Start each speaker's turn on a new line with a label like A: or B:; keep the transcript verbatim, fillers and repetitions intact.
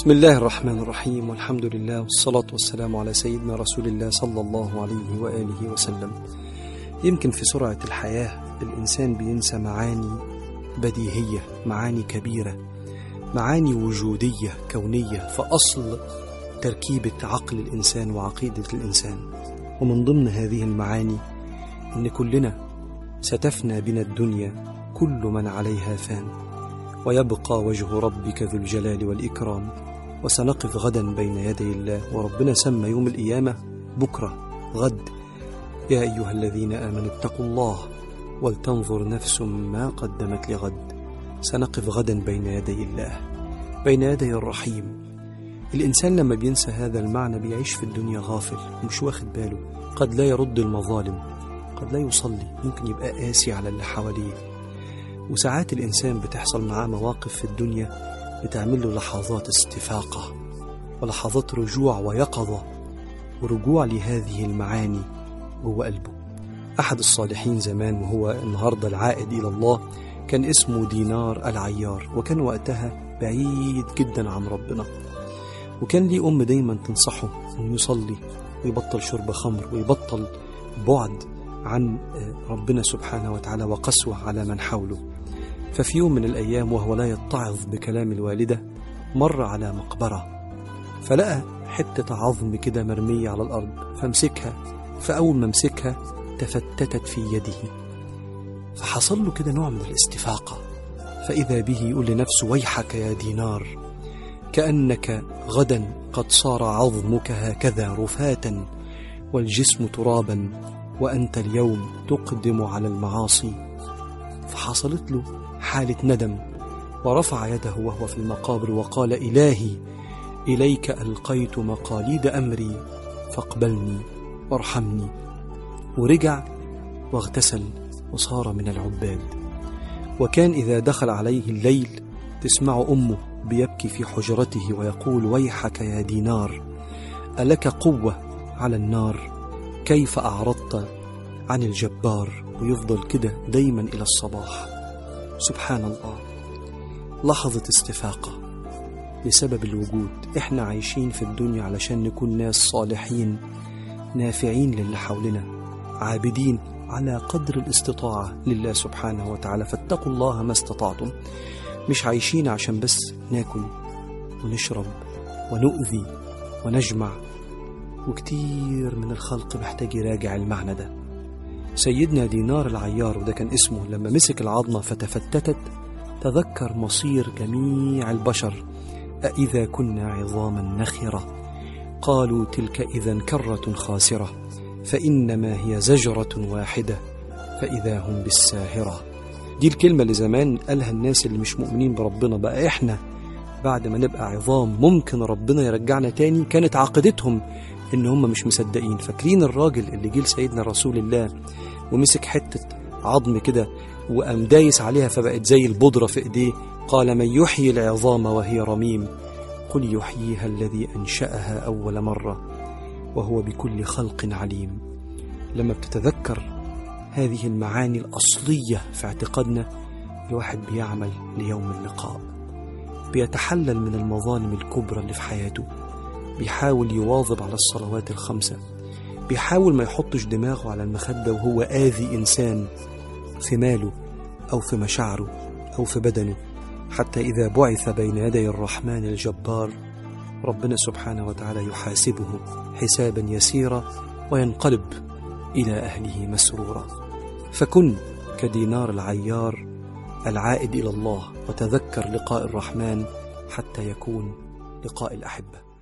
A: بسم الله الرحمن الرحيم، والحمد لله والصلاة والسلام على سيدنا رسول الله صلى الله عليه وآله وسلم. يمكن في سرعة الحياة الإنسان بينسى معاني بديهية، معاني كبيرة، معاني وجودية كونية فأصل تركيبة عقل الإنسان وعقيدة الإنسان. ومن ضمن هذه المعاني إن كلنا ستفنى بنا الدنيا، كل من عليها فان، ويبقى وجه ربك ذو الجلال والإكرام، وسنقف غدا بين يدي الله. وربنا سمى يوم القيامة بكرة، غد. يا أيها الذين آمنوا اتقوا الله ولتنظر نفس ما قدمت لغد. سنقف غدا بين يدي الله، بين يدي الرحيم. الإنسان لما بينسى هذا المعنى بيعيش في الدنيا غافل ومش واخد باله، قد لا يرد المظالم، قد لا يصلي، ممكن يبقى قاسي على اللي حواليه. وساعات الإنسان بتحصل معاه مواقف في الدنيا بتعمل له لحظات استفاقة ولحظات رجوع ويقظة ورجوع لهذه المعاني جوه قلبه. أحد الصالحين زمان وهو النهاردة العائد إلى الله كان اسمه دينار العيار، وكان وقتها بعيد جدا عن ربنا، وكان ليه أم دايما تنصحه أنه يصلي ويبطل شرب خمر ويبطل بعد عن ربنا سبحانه وتعالى وقسوة على من حوله. ففي يوم من الأيام وهو لا يتعظ بكلام الوالدة مر على مقبرة، فلقى حتة عظم كده مرمية على الأرض، فامسكها. فأول ما مسكها تفتتت في يده، فحصل له كده نوع من الاستفاقة، فإذا به يقول لنفسه: ويحك يا دينار، كأنك غدا قد صار عظمك هكذا رفاتا والجسم ترابا، وأنت اليوم تقدم على المعاصي. فحصلت له حالة ندم، ورفع يده وهو في المقابر وقال: إلهي إليك ألقيت مقاليد أمري فاقبلني وارحمني. ورجع واغتسل وصار من العباد. وكان إذا دخل عليه الليل تسمع أمه بيبكي في حجرته ويقول: ويحك يا دينار، ألك قوة على النار؟ كيف أعرضت عن الجبار؟ ويفضل كده دايما إلى الصباح. سبحان الله، لحظة استفاقة بسبب الوجود. إحنا عايشين في الدنيا علشان نكون ناس صالحين نافعين للي حولنا، عابدين على قدر الاستطاعة لله سبحانه وتعالى. فاتقوا الله ما استطعتم. مش عايشين عشان بس ناكل ونشرب ونؤذي ونجمع. وكتير من الخلق محتاج يراجع المعنى ده. سيدنا دينار العيار، وده كان اسمه، لما مسك العظمة فتفتتت تذكر مصير جميع البشر: أإذا كنا عظاما نخرة قالوا تلك إذا كرة خاسرة فإنما هي زجرة واحدة فإذا هم بالساهرة. دي الكلمة اللي زمان قالها الناس اللي مش مؤمنين بربنا. بقى إحنا بعد ما نبقى عظام ممكن ربنا يرجعنا تاني؟ كانت عقيدتهم إن هم مش مصدقين. فاكرين الراجل اللي جيل سيدنا رسول الله ومسك حتة عظم كده وقام دايس عليها فبقت زي البودرة في إيديه؟ قال: من يحيي العظام وهي رميم؟ قل يحييها الذي أنشأها أول مرة وهو بكل خلق عليم. لما بتتذكر هذه المعاني الأصلية في اعتقادنا، الواحد بيعمل ليوم اللقاء، بيتحلل من المظالم الكبرى اللي في حياته، بيحاول يواظب على الصلوات الخمسة، بيحاول ما يحطش دماغه على المخدة وهو آذي إنسان في ماله أو في مشاعره أو في بدنه، حتى إذا بعث بين يدي الرحمن الجبار ربنا سبحانه وتعالى يحاسبه حسابا يسيرا وينقلب إلى أهله مسرورا. فكن كدينار العيار العائد إلى الله، وتذكر لقاء الرحمن حتى يكون لقاء الأحبة.